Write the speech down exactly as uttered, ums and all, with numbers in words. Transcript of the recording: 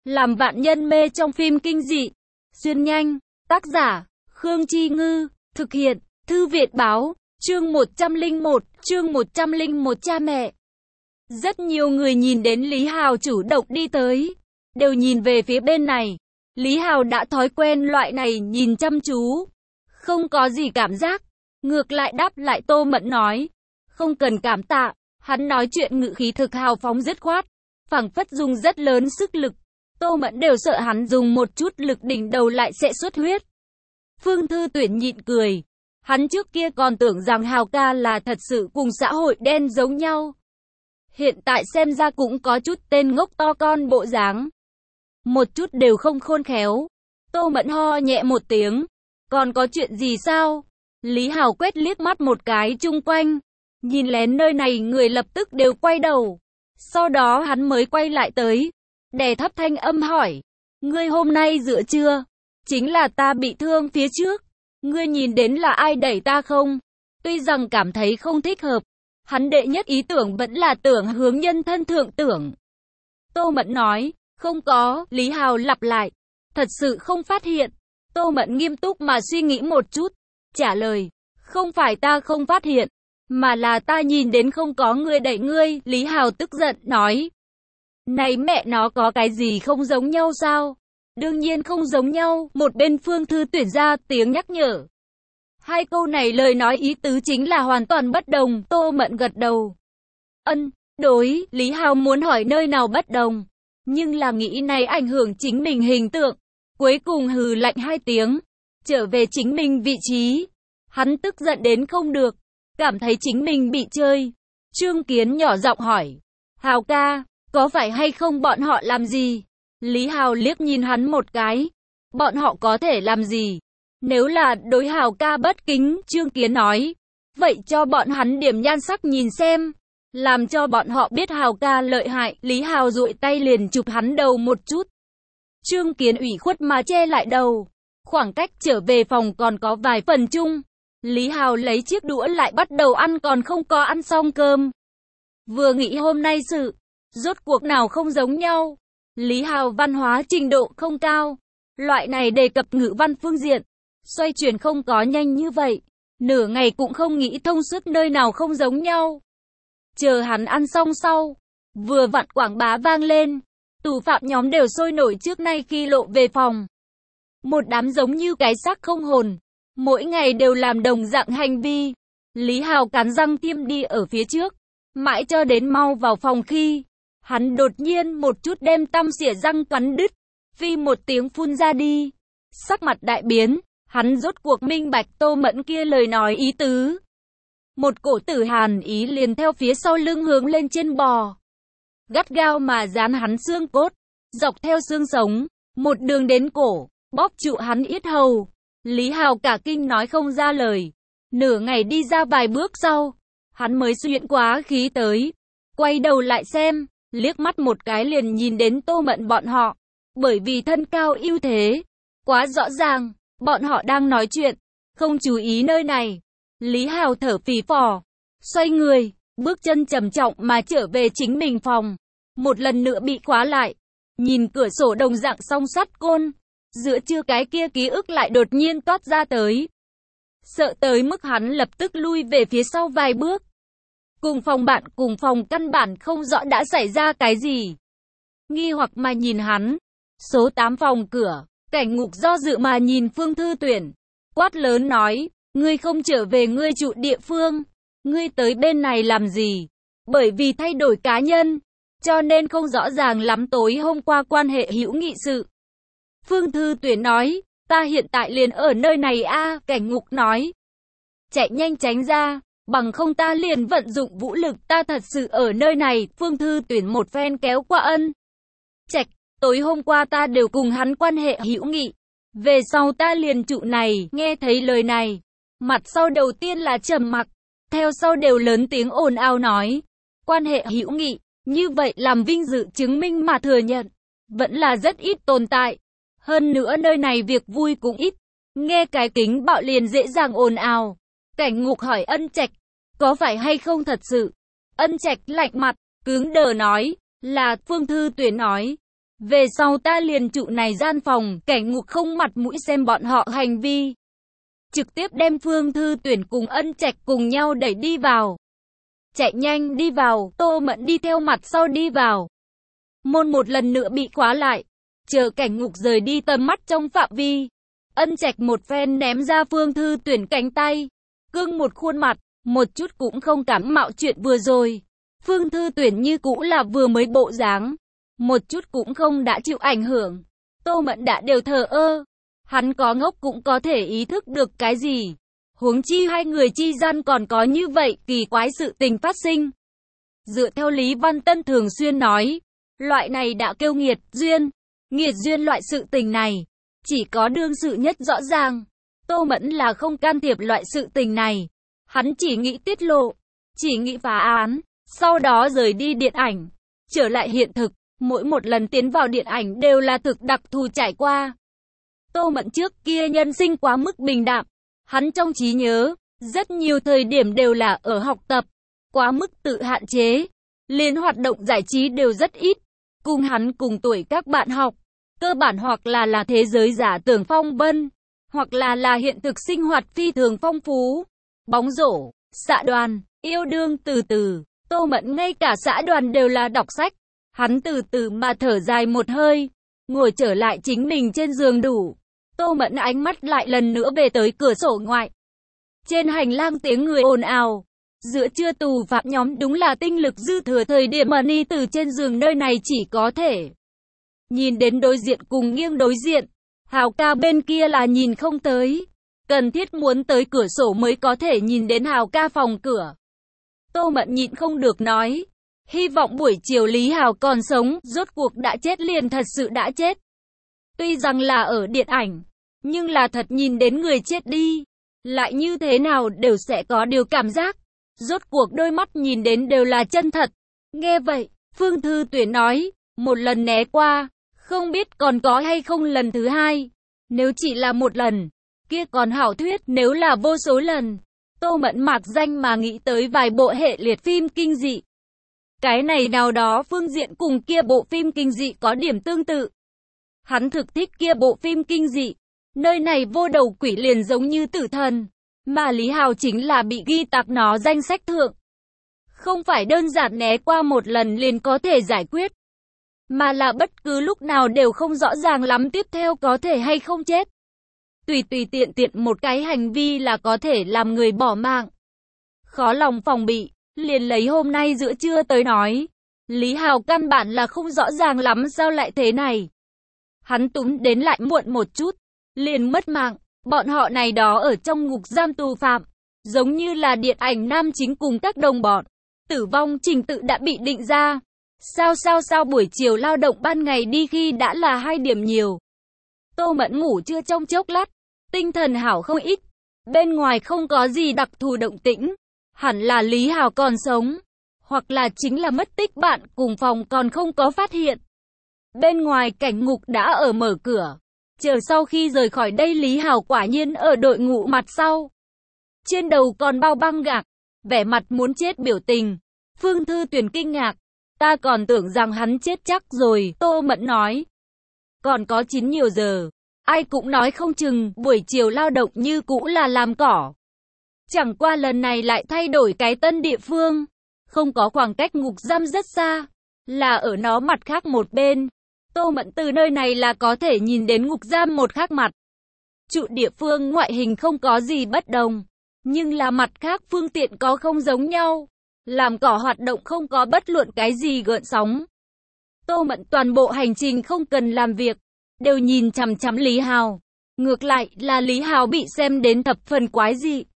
Làm vạn nhân mê trong phim kinh dị. Xuyên nhanh. Tác giả, Khương Chi Ngư. Thực hiện, Thư viện Báo. Chương một trăm lẻ một, chương một trăm lẻ một cha mẹ. Rất nhiều người nhìn đến Lý Hào chủ động đi tới, đều nhìn về phía bên này. Lý Hào đã thói quen loại này nhìn chăm chú, không có gì cảm giác. Ngược lại đáp lại Tô Mẫn nói, không cần cảm tạ. Hắn nói chuyện ngữ khí thực hào phóng dứt khoát, phảng phất dùng rất lớn sức lực. Tô Mẫn đều sợ hắn dùng một chút lực đỉnh đầu lại sẽ xuất huyết. Phương Thư Tuyển nhịn cười. Hắn trước kia còn tưởng rằng Hào ca là thật sự cùng xã hội đen giống nhau. Hiện tại xem ra cũng có chút tên ngốc to con bộ dáng. Một chút đều không khôn khéo. Tô Mẫn ho nhẹ một tiếng. Còn có chuyện gì sao? Lý Hào quét liếc mắt một cái chung quanh. Nhìn lén nơi này người lập tức đều quay đầu. Sau đó hắn mới quay lại tới. Đè thấp thanh âm hỏi. Ngươi hôm nay rửa chưa? Chính là ta bị thương phía trước. Ngươi nhìn đến là ai đẩy ta không? Tuy rằng cảm thấy không thích hợp, hắn đệ nhất ý tưởng vẫn là tưởng hướng nhân thân thượng tưởng. Tô Mẫn nói, không có. Lý Hào lặp lại, thật sự không phát hiện. Tô Mẫn nghiêm túc mà suy nghĩ một chút, trả lời, không phải ta không phát hiện, mà là ta nhìn đến không có người đẩy ngươi. Lý Hào tức giận nói, này mẹ nó có cái gì không giống nhau sao? Đương nhiên không giống nhau. Một bên Phương Thư Tuyển ra tiếng nhắc nhở. Hai câu này lời nói ý tứ chính là hoàn toàn bất đồng. Tô Mẫn gật đầu. Ân, đối. Lý Hào muốn hỏi nơi nào bất đồng, nhưng là nghĩ này ảnh hưởng chính mình hình tượng. Cuối cùng hừ lạnh hai tiếng, trở về chính mình vị trí. Hắn tức giận đến không được, cảm thấy chính mình bị chơi. Trương Kiến nhỏ giọng hỏi, Hào ca, có phải hay không bọn họ làm gì? Lý Hào liếc nhìn hắn một cái. Bọn họ có thể làm gì? Nếu là đối Hào ca bất kính, Trương Kiến nói, vậy cho bọn hắn điểm nhan sắc nhìn xem, làm cho bọn họ biết Hào ca lợi hại. Lý Hào duỗi tay liền chụp hắn đầu một chút. Trương Kiến ủy khuất mà che lại đầu. Khoảng cách trở về phòng còn có vài phần chung. Lý Hào lấy chiếc đũa lại bắt đầu ăn, còn không có ăn xong cơm. Vừa nghĩ hôm nay sự, rốt cuộc nào không giống nhau. Lý Hào văn hóa trình độ không cao. Loại này đề cập ngữ văn phương diện, xoay chuyển không có nhanh như vậy. Nửa ngày cũng không nghĩ thông suốt nơi nào không giống nhau. Chờ hắn ăn xong sau, vừa vặn quảng bá vang lên. Tù phạm nhóm đều sôi nổi trước nay khi lộ về phòng. Một đám giống như cái xác không hồn, mỗi ngày đều làm đồng dạng hành vi. Lý Hào cắn răng tiêm đi ở phía trước, mãi cho đến mau vào phòng khi hắn đột nhiên một chút đem tăm xỉa răng cắn đứt, phi một tiếng phun ra đi. Sắc mặt đại biến, hắn rốt cuộc minh bạch Tô Mẫn kia lời nói ý tứ. Một cổ tử hàn ý liền theo phía sau lưng hướng lên trên bò, gắt gao mà dán hắn xương cốt, dọc theo xương sống, một đường đến cổ, bóp trụ hắn yết hầu. Lý Hào cả kinh nói không ra lời. Nửa ngày đi ra vài bước sau, hắn mới xuyễn quá khí tới, quay đầu lại xem, liếc mắt một cái liền nhìn đến Tô Mẫn bọn họ. Bởi vì thân cao ưu thế, quá rõ ràng, bọn họ đang nói chuyện, không chú ý nơi này. Lý Hào thở phì phò, xoay người, bước chân trầm trọng mà trở về chính mình phòng. Một lần nữa bị khóa lại, nhìn cửa sổ đồng dạng song sắt côn, giữa trưa cái kia ký ức lại đột nhiên toát ra tới. Sợ tới mức hắn lập tức lui về phía sau vài bước. Cùng phòng bạn cùng phòng căn bản không rõ đã xảy ra cái gì. Nghi hoặc mà nhìn hắn. Số tám phòng cửa, Cảnh Ngục do dự mà nhìn Phương Thư Tuyển. Quát lớn nói, ngươi không trở về ngươi trụ địa phương. Ngươi tới bên này làm gì? Bởi vì thay đổi cá nhân, cho nên không rõ ràng lắm tối hôm qua quan hệ hữu nghị sự. Phương Thư Tuyển nói, ta hiện tại liền ở nơi này a. À, Cảnh Ngục nói, chạy nhanh tránh ra, bằng không ta liền vận dụng vũ lực. Ta thật sự ở nơi này. Phương Thư Tuyển một phen kéo qua Ân Trạch, tối hôm qua ta đều cùng hắn quan hệ hữu nghị, về sau ta liền trụ này. Nghe thấy lời này, mặt sau đầu tiên là trầm mặc, theo sau đều lớn tiếng ồn ào nói, quan hệ hữu nghị, như vậy làm vinh dự chứng minh mà thừa nhận, vẫn là rất ít tồn tại. Hơn nữa nơi này việc vui cũng ít, nghe cái kính bạo liền dễ dàng ồn ào. Cảnh Ngục hỏi Ân Trạch, có phải hay không thật sự? Ân Trạch lạnh mặt, cứng đờ nói, là. Phương Thư Tuyển nói, Về sau ta liền trụ này gian phòng, Cảnh Ngục không mặt mũi xem bọn họ hành vi. Trực tiếp đem Phương Thư Tuyển cùng Ân Trạch cùng nhau đẩy đi vào. Chạy nhanh đi vào, Tô Mẫn đi theo mặt sau đi vào. Môn một lần nữa bị khóa lại. Chờ Cảnh Ngục rời đi tầm mắt trong phạm vi. Ân Trạch một phen ném ra Phương Thư Tuyển cánh tay. Cưng một khuôn mặt, một chút cũng không cảm mạo chuyện vừa rồi. Phương Thư Tuyển như cũ là vừa mới bộ dáng. Một chút cũng không đã chịu ảnh hưởng. Tô Mẫn đã đều thờ ơ. Hắn có ngốc cũng có thể ý thức được cái gì. Huống chi hai người chi gian còn có như vậy kỳ quái sự tình phát sinh. Dựa theo Lý Văn Tân thường xuyên nói, loại này đã kêu nghiệt duyên. Nghiệt duyên loại sự tình này, chỉ có đương sự nhất rõ ràng. Tô Mẫn là không can thiệp loại sự tình này. Hắn chỉ nghĩ tiết lộ, chỉ nghĩ phá án, sau đó rời đi điện ảnh, trở lại hiện thực. Mỗi một lần tiến vào điện ảnh đều là thực đặc thù trải qua. Tô Mẫn trước kia nhân sinh quá mức bình đạm. Hắn trong trí nhớ, rất nhiều thời điểm đều là ở học tập, quá mức tự hạn chế. Liên hoạt động giải trí đều rất ít. Cùng hắn cùng tuổi các bạn học, cơ bản hoặc là là thế giới giả tưởng phong vân, hoặc là là hiện thực sinh hoạt phi thường phong phú. Bóng rổ, xã đoàn, yêu đương từ từ, Tô Mẫn ngay cả xã đoàn đều là đọc sách. Hắn từ từ mà thở dài một hơi, ngồi trở lại chính mình trên giường đủ. Tô Mẫn ánh mắt lại lần nữa về tới cửa sổ ngoại. Trên hành lang tiếng người ồn ào. Giữa trưa tù phạm nhóm đúng là tinh lực dư thừa thời điểm mà ni từ trên giường nơi này chỉ có thể nhìn đến đối diện cùng nghiêng đối diện. Hào ca bên kia là nhìn không tới. Cần thiết muốn tới cửa sổ mới có thể nhìn đến Hào ca phòng cửa. Tô Mẫn nhịn không được nói. Hy vọng buổi chiều Lý Hào còn sống, rốt cuộc đã chết liền thật sự đã chết. Tuy rằng là ở điện ảnh, nhưng là thật nhìn đến người chết đi, lại như thế nào đều sẽ có điều cảm giác. Rốt cuộc đôi mắt nhìn đến đều là chân thật. Nghe vậy, Phương Thư Tuyển nói, một lần né qua, không biết còn có hay không lần thứ hai. Nếu chỉ là một lần, kia còn hảo thuyết, nếu là vô số lần. Tô Mẫn mạc danh mà nghĩ tới vài bộ hệ liệt phim kinh dị. Cái này nào đó phương diện cùng kia bộ phim kinh dị có điểm tương tự. Hắn thực thích kia bộ phim kinh dị. Nơi này vô đầu quỷ liền giống như tử thần. Mà Lý Hào chính là bị ghi tạc nó danh sách thượng. Không phải đơn giản né qua một lần liền có thể giải quyết. Mà là bất cứ lúc nào đều không rõ ràng lắm tiếp theo có thể hay không chết. Tùy tùy tiện tiện một cái hành vi là có thể làm người bỏ mạng. Khó lòng phòng bị. Liền lấy hôm nay giữa trưa tới nói, Lý Hào căn bản là không rõ ràng lắm sao lại thế này. Hắn túm đến lại muộn một chút, liền mất mạng. Bọn họ này đó ở trong ngục giam tù phạm, giống như là điện ảnh nam chính cùng các đồng bọn. Tử vong trình tự đã bị định ra. Sao sao sao buổi chiều lao động ban ngày đi khi đã là hai điểm nhiều. Tô Mẫn ngủ trưa trong chốc lát, tinh thần hảo không ít. Bên ngoài không có gì đặc thù động tĩnh. Hẳn là Lý Hào còn sống, hoặc là chính là mất tích bạn cùng phòng còn không có phát hiện. Bên ngoài Cảnh Ngục đã ở mở cửa. Chờ sau khi rời khỏi đây Lý Hào quả nhiên ở đội ngũ mặt sau. Trên đầu còn bao băng gạc, vẻ mặt muốn chết biểu tình. Phương Thư Tuyển kinh ngạc. Ta còn tưởng rằng hắn chết chắc rồi, Tô Mẫn nói. Còn có chín nhiều giờ, ai cũng nói không chừng, buổi chiều lao động như cũ là làm cỏ. Chẳng qua lần này lại thay đổi cái tân địa phương. Không có khoảng cách ngục giam rất xa, là ở nó mặt khác một bên. Tô Mẫn từ nơi này là có thể nhìn đến ngục giam một khác mặt. Trụ địa phương ngoại hình không có gì bất đồng, nhưng là mặt khác phương tiện có không giống nhau. Làm cỏ hoạt động không có bất luận cái gì gợn sóng. Tô Mẫn toàn bộ hành trình không cần làm việc, đều nhìn chằm chằm Lý Hào. Ngược lại là Lý Hào bị xem đến thập phần quái dị.